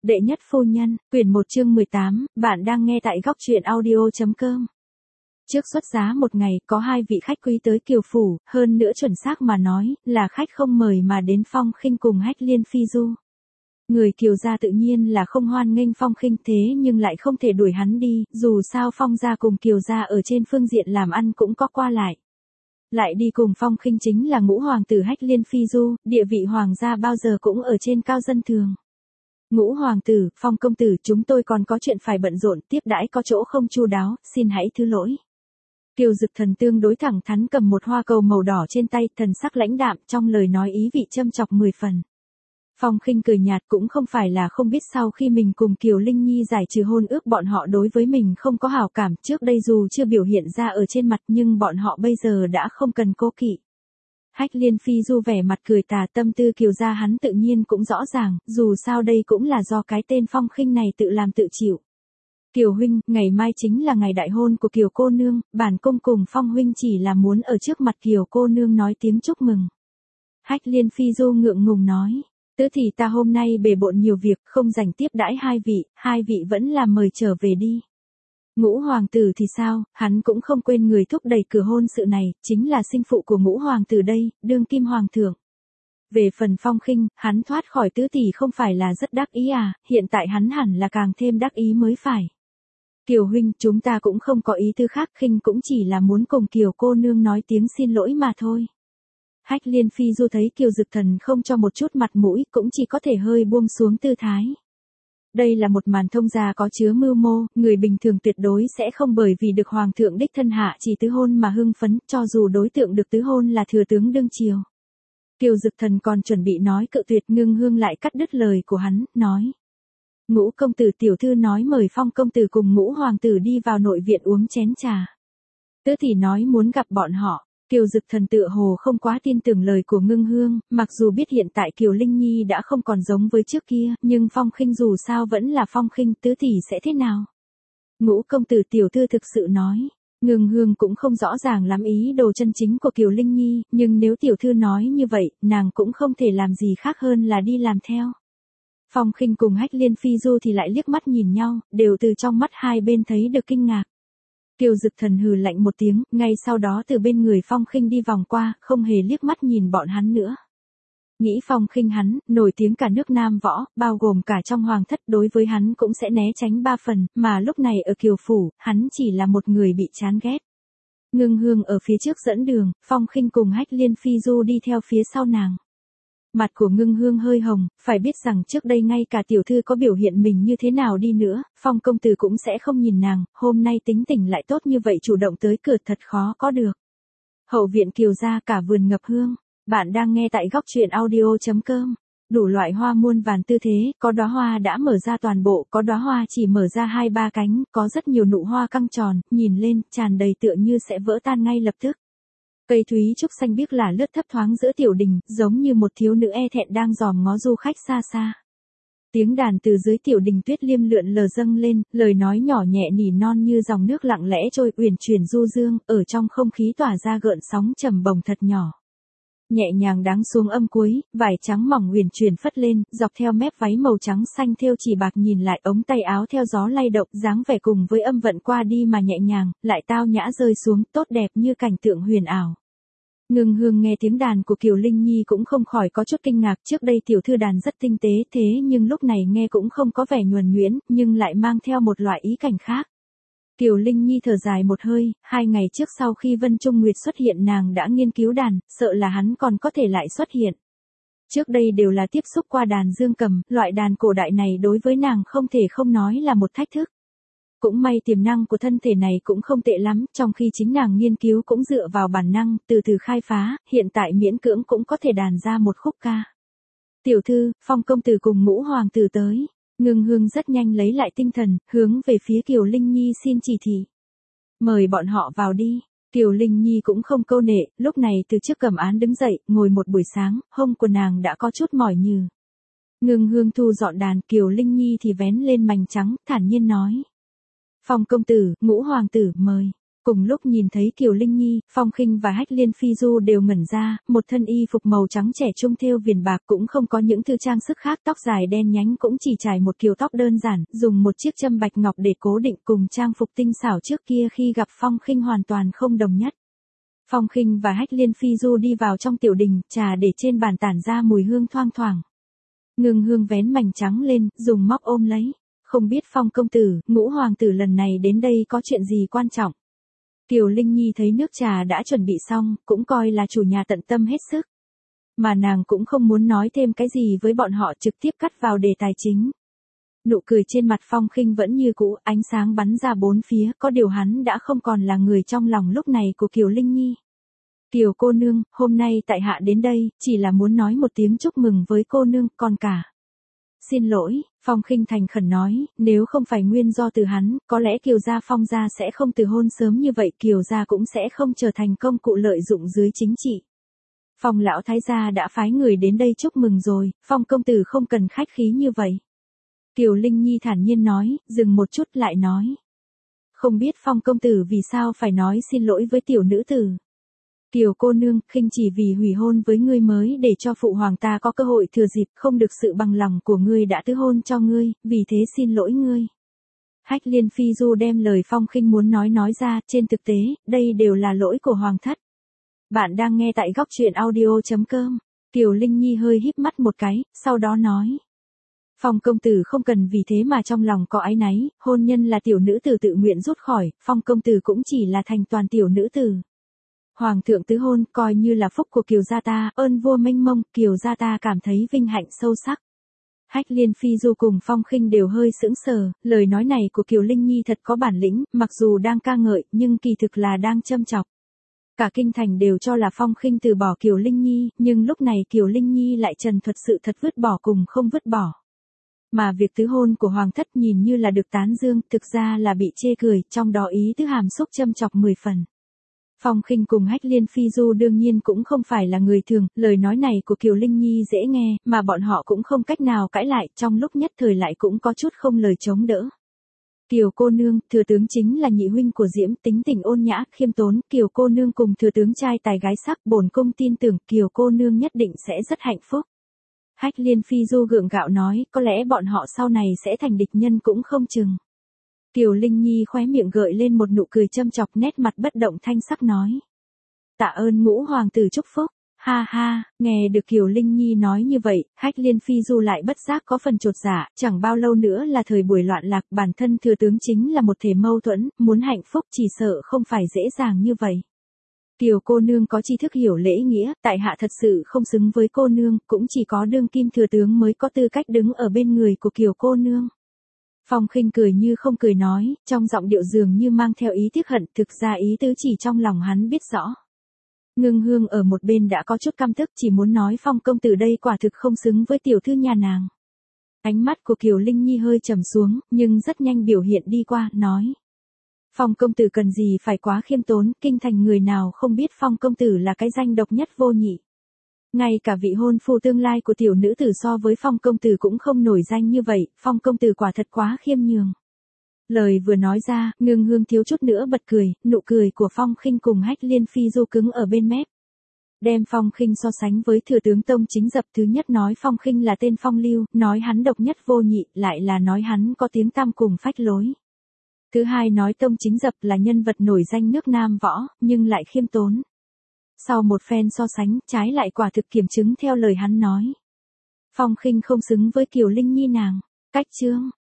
Đệ nhất phu nhân, quyển 1 chương 18, bạn đang nghe tại góc truyện audio.com. Trước xuất giá một ngày, có 2 vị khách quý tới Kiều Phủ, hơn nữa chuẩn xác mà nói, là khách không mời mà đến Phong Khinh cùng Hách Liên Phi Du. Người Kiều gia tự nhiên là không hoan nghênh Phong Khinh thế nhưng lại không thể đuổi hắn đi, dù sao Phong gia cùng Kiều gia ở trên phương diện làm ăn cũng có qua lại. Lại đi cùng Phong Khinh chính là ngũ hoàng tử Hách Liên Phi Du, địa vị hoàng gia bao giờ cũng ở trên cao dân thường. Ngũ hoàng tử, Phong công tử, chúng tôi còn có chuyện phải bận rộn, tiếp đãi có chỗ không chu đáo, xin hãy thứ lỗi. Kiều Dực Thần tương đối thẳng thắn cầm một hoa cầu màu đỏ trên tay, thần sắc lãnh đạm, trong lời nói ý vị châm chọc 10 phần. Phong Khinh cười nhạt, cũng không phải là không biết sau khi mình cùng Kiều Linh Nhi giải trừ hôn ước bọn họ đối với mình không có hảo cảm, trước đây dù chưa biểu hiện ra ở trên mặt nhưng bọn họ bây giờ đã không cần cố kỵ. Hách Liên Phi Du vẻ mặt cười tà, tâm tư Kiều gia hắn tự nhiên cũng rõ ràng, dù sao đây cũng là do cái tên Phong Khinh này tự làm tự chịu. Kiều huynh, ngày mai chính là ngày đại hôn của Kiều cô nương, bản cung cùng Phong huynh chỉ là muốn ở trước mặt Kiều cô nương nói tiếng chúc mừng. Hách Liên Phi Du ngượng ngùng nói, tứ thì ta hôm nay bề bộn nhiều việc, không rảnh tiếp đãi hai vị vẫn là mời trở về đi. Ngũ hoàng tử thì sao, hắn cũng không quên người thúc đẩy cửa hôn sự này, chính là sinh phụ của ngũ hoàng tử đây, đương kim hoàng thượng. Về phần Phong Khinh, hắn thoát khỏi tứ tỷ không phải là rất đắc ý à, hiện tại hắn hẳn là càng thêm đắc ý mới phải. Kiều huynh, chúng ta cũng không có ý tư khác, Khinh cũng chỉ là muốn cùng Kiều cô nương nói tiếng xin lỗi mà thôi. Hách Liên Phi Du thấy Kiều Dực Thần không cho một chút mặt mũi, cũng chỉ có thể hơi buông xuống tư thái. Đây là một màn thông gia có chứa mưu mô, người bình thường tuyệt đối sẽ không bởi vì được hoàng thượng đích thân hạ chỉ tứ hôn mà hưng phấn, cho dù đối tượng được tứ hôn là thừa tướng đương triều. Kiều Dực Thần còn chuẩn bị nói cự tuyệt, Ngưng Hương lại cắt đứt lời của hắn, nói: Ngũ công tử, tiểu thư nói mời Phong công tử cùng Ngũ hoàng tử đi vào nội viện uống chén trà. Tứ tỷ nói muốn gặp bọn họ. Kiều Dực Thần tựa hồ không quá tin tưởng lời của Ngưng Hương, mặc dù biết hiện tại Kiều Linh Nhi đã không còn giống với trước kia, nhưng Phong Khinh dù sao vẫn là Phong Khinh, tứ tỷ sẽ thế nào? Ngũ công tử, tiểu thư thực sự nói. Ngưng Hương cũng không rõ ràng lắm ý đồ chân chính của Kiều Linh Nhi, nhưng nếu tiểu thư nói như vậy, nàng cũng không thể làm gì khác hơn là đi làm theo. Phong Khinh cùng Hách Liên Phi Du thì lại liếc mắt nhìn nhau, đều từ trong mắt hai bên thấy được kinh ngạc. Kiều Dực Thần hừ lạnh một tiếng, ngay sau đó từ bên người Phong Khinh đi vòng qua, không hề liếc mắt nhìn bọn hắn nữa. Nghĩ Phong Khinh hắn, nổi tiếng cả nước Nam Võ, bao gồm cả trong hoàng thất, đối với hắn cũng sẽ né tránh 3 phần, mà lúc này ở Kiều Phủ, hắn chỉ là một người bị chán ghét. Ngưng Hương ở phía trước dẫn đường, Phong Khinh cùng Hách Liên Phi Du đi theo phía sau nàng. Mặt của Ngưng Hương hơi hồng, phải biết rằng trước đây ngay cả tiểu thư có biểu hiện mình như thế nào đi nữa, Phong công tử cũng sẽ không nhìn nàng, hôm nay tính tình lại tốt như vậy chủ động tới cửa thật khó có được. Hậu viện Kiều gia cả vườn ngập hương, bạn đang nghe tại góc truyện audio.com. Đủ loại hoa muôn vàn tư thế, có đóa hoa đã mở ra toàn bộ, có đóa hoa chỉ mở ra 2-3 cánh, có rất nhiều nụ hoa căng tròn, nhìn lên, tràn đầy tựa như sẽ vỡ tan ngay lập tức. Cây thúy trúc xanh biếc là lướt thấp thoáng giữa tiểu đình, giống như một thiếu nữ e thẹn đang dòm ngó du khách xa xa. Tiếng đàn từ dưới tiểu đình tuyết liêm lượn lờ dâng lên, lời nói nhỏ nhẹ nỉ non như dòng nước lặng lẽ trôi uyển chuyển du dương, ở trong không khí tỏa ra gợn sóng trầm bồng thật nhỏ. Nhẹ nhàng đáng xuống âm cuối, vải trắng mỏng uyển chuyển phất lên, dọc theo mép váy màu trắng xanh thêu chỉ bạc nhìn lại ống tay áo theo gió lay động, dáng vẻ cùng với âm vận qua đi mà nhẹ nhàng, lại tao nhã rơi xuống, tốt đẹp như cảnh tượng huyền ảo. Ngưng Hương nghe tiếng đàn của Kiều Linh Nhi cũng không khỏi có chút kinh ngạc, trước đây tiểu thư đàn rất tinh tế thế nhưng lúc này nghe cũng không có vẻ nhuần nhuyễn, nhưng lại mang theo một loại ý cảnh khác. Kiều Linh Nhi thở dài một hơi, 2 ngày trước sau khi Vân Trung Nguyệt xuất hiện nàng đã nghiên cứu đàn, sợ là hắn còn có thể lại xuất hiện. Trước đây đều là tiếp xúc qua đàn dương cầm, loại đàn cổ đại này đối với nàng không thể không nói là một thách thức. Cũng may tiềm năng của thân thể này cũng không tệ lắm, trong khi chính nàng nghiên cứu cũng dựa vào bản năng, từ từ khai phá, hiện tại miễn cưỡng cũng có thể đàn ra một khúc ca. Tiểu thư, Phong công tử cùng Ngũ hoàng tử tới. Ngưng Hương rất nhanh lấy lại tinh thần, hướng về phía Kiều Linh Nhi xin chỉ thị. Mời bọn họ vào đi. Kiều Linh Nhi cũng không câu nệ, lúc này từ trước cầm án đứng dậy, ngồi một buổi sáng, hông của nàng đã có chút mỏi nhừ. Ngưng Hương thu dọn đàn, Kiều Linh Nhi thì vén lên mành trắng, thản nhiên nói. Phong công tử, Ngũ hoàng tử, mời. Cùng lúc nhìn thấy Kiều Linh Nhi, Phong Khinh và Hách Liên Phi Du đều ngẩn ra, một thân y phục màu trắng trẻ trung thêu viền bạc, cũng không có những thứ trang sức khác, tóc dài đen nhánh cũng chỉ trải một kiểu tóc đơn giản, dùng một chiếc châm bạch ngọc để cố định, cùng trang phục tinh xảo trước kia khi gặp Phong Khinh hoàn toàn không đồng nhất. Phong Khinh và Hách Liên Phi Du đi vào trong tiểu đình, trà để trên bàn tản ra mùi hương thoang thoảng. Ngưng Hương vén mảnh trắng lên, dùng móc ôm lấy. Không biết Phong công tử, Ngũ hoàng tử lần này đến đây có chuyện gì quan trọng. Kiều Linh Nhi thấy nước trà đã chuẩn bị xong, cũng coi là chủ nhà tận tâm hết sức. Mà nàng cũng không muốn nói thêm cái gì với bọn họ, trực tiếp cắt vào đề tài chính. Nụ cười trên mặt Phong Khinh vẫn như cũ, ánh sáng bắn ra bốn phía, có điều hắn đã không còn là người trong lòng lúc này của Kiều Linh Nhi. Kiều cô nương, hôm nay tại hạ đến đây, chỉ là muốn nói một tiếng chúc mừng với cô nương, còn cả. Xin lỗi, Phong Khinh thành khẩn nói, nếu không phải nguyên do từ hắn, có lẽ Kiều gia Phong gia sẽ không từ hôn sớm như vậy, Kiều gia cũng sẽ không trở thành công cụ lợi dụng dưới chính trị. Phong lão thái gia đã phái người đến đây chúc mừng rồi, Phong công tử không cần khách khí như vậy. Kiều Linh Nhi thản nhiên nói, dừng một chút lại nói. Không biết Phong công tử vì sao phải nói xin lỗi với tiểu nữ tử. Kiều cô nương, khinh chỉ vì hủy hôn với ngươi mới để cho phụ hoàng ta có cơ hội thừa dịp, không được sự bằng lòng của ngươi đã tứ hôn cho ngươi, vì thế xin lỗi ngươi. Hách Liên Phi Du đem lời Phong Khinh muốn nói ra, trên thực tế, đây đều là lỗi của hoàng thất. Bạn đang nghe tại góc truyện audio.com. Kiều Linh Nhi hơi híp mắt một cái, sau đó nói. Phong công tử không cần vì thế mà trong lòng có áy náy, hôn nhân là tiểu nữ tử tự nguyện rút khỏi, Phong công tử cũng chỉ là thành toàn tiểu nữ tử. Hoàng thượng tứ hôn coi như là phúc của Kiều gia ta, ơn vua mênh mông, Kiều gia ta cảm thấy vinh hạnh sâu sắc. Hách Liên Phi Du cùng Phong Khinh đều hơi sững sờ, lời nói này của Kiều Linh Nhi thật có bản lĩnh, mặc dù đang ca ngợi, nhưng kỳ thực là đang châm chọc. Cả kinh thành đều cho là Phong Khinh từ bỏ Kiều Linh Nhi, nhưng lúc này Kiều Linh Nhi lại trần thuật sự thật vứt bỏ cùng không vứt bỏ. Mà việc tứ hôn của hoàng thất nhìn như là được tán dương, thực ra là bị chê cười, trong đó ý tứ hàm xúc châm chọc 10 phần. Phong Khinh cùng Hách Liên Phi Du đương nhiên cũng không phải là người thường, lời nói này của Kiều Linh Nhi dễ nghe, mà bọn họ cũng không cách nào cãi lại, trong lúc nhất thời lại cũng có chút không lời chống đỡ. Kiều cô nương, thừa tướng chính là nhị huynh của Diễm, tính tình ôn nhã, khiêm tốn, Kiều cô nương cùng thừa tướng trai tài gái sắc, bổn cung tin tưởng Kiều cô nương nhất định sẽ rất hạnh phúc. Hách Liên Phi Du gượng gạo nói, có lẽ bọn họ sau này sẽ thành địch nhân cũng không chừng. Kiều Linh Nhi khóe miệng gợi lên một nụ cười châm chọc, nét mặt bất động thanh sắc nói. Tạ ơn Ngũ hoàng tử chúc phúc. Ha ha, nghe được Kiều Linh Nhi nói như vậy, Hách Liên Phi Du lại bất giác có phần chột dạ, chẳng bao lâu nữa là thời buổi loạn lạc, bản thân thừa tướng chính là một thể mâu thuẫn, muốn hạnh phúc chỉ sợ không phải dễ dàng như vậy. Kiều cô nương có tri thức hiểu lễ nghĩa, tại hạ thật sự không xứng với cô nương, cũng chỉ có đương kim thừa tướng mới có tư cách đứng ở bên người của Kiều cô nương. Phong Khinh cười như không cười nói, trong giọng điệu dường như mang theo ý tiếc hận, thực ra ý tứ chỉ trong lòng hắn biết rõ. Ngưng Hương ở một bên đã có chút căm tức, chỉ muốn nói Phong công tử đây quả thực không xứng với tiểu thư nhà nàng. Ánh mắt của Kiều Linh Nhi hơi trầm xuống, nhưng rất nhanh biểu hiện đi qua, nói. Phong công tử cần gì phải quá khiêm tốn, kinh thành người nào không biết Phong công tử là cái danh độc nhất vô nhị. Ngay cả vị hôn phu tương lai của tiểu nữ tử so với Phong công tử cũng không nổi danh như vậy, Phong công tử quả thật quá khiêm nhường. Lời vừa nói ra, Ngưng Hương thiếu chút nữa bật cười, nụ cười của Phong Khinh cùng Hách Liên Phi Du cứng ở bên mép. Đem Phong Khinh so sánh với thừa tướng Tông Chính Dập, thứ nhất nói Phong Khinh là tên phong lưu, nói hắn độc nhất vô nhị, lại là nói hắn có tiếng tăm cùng phách lối. Thứ hai nói Tông Chính Dập là nhân vật nổi danh nước Nam võ, nhưng lại khiêm tốn. Sau một phen so sánh, trái lại quả thực kiểm chứng theo lời hắn nói. Phong Khinh không xứng với Kiều Linh Nhi nàng. Cách chương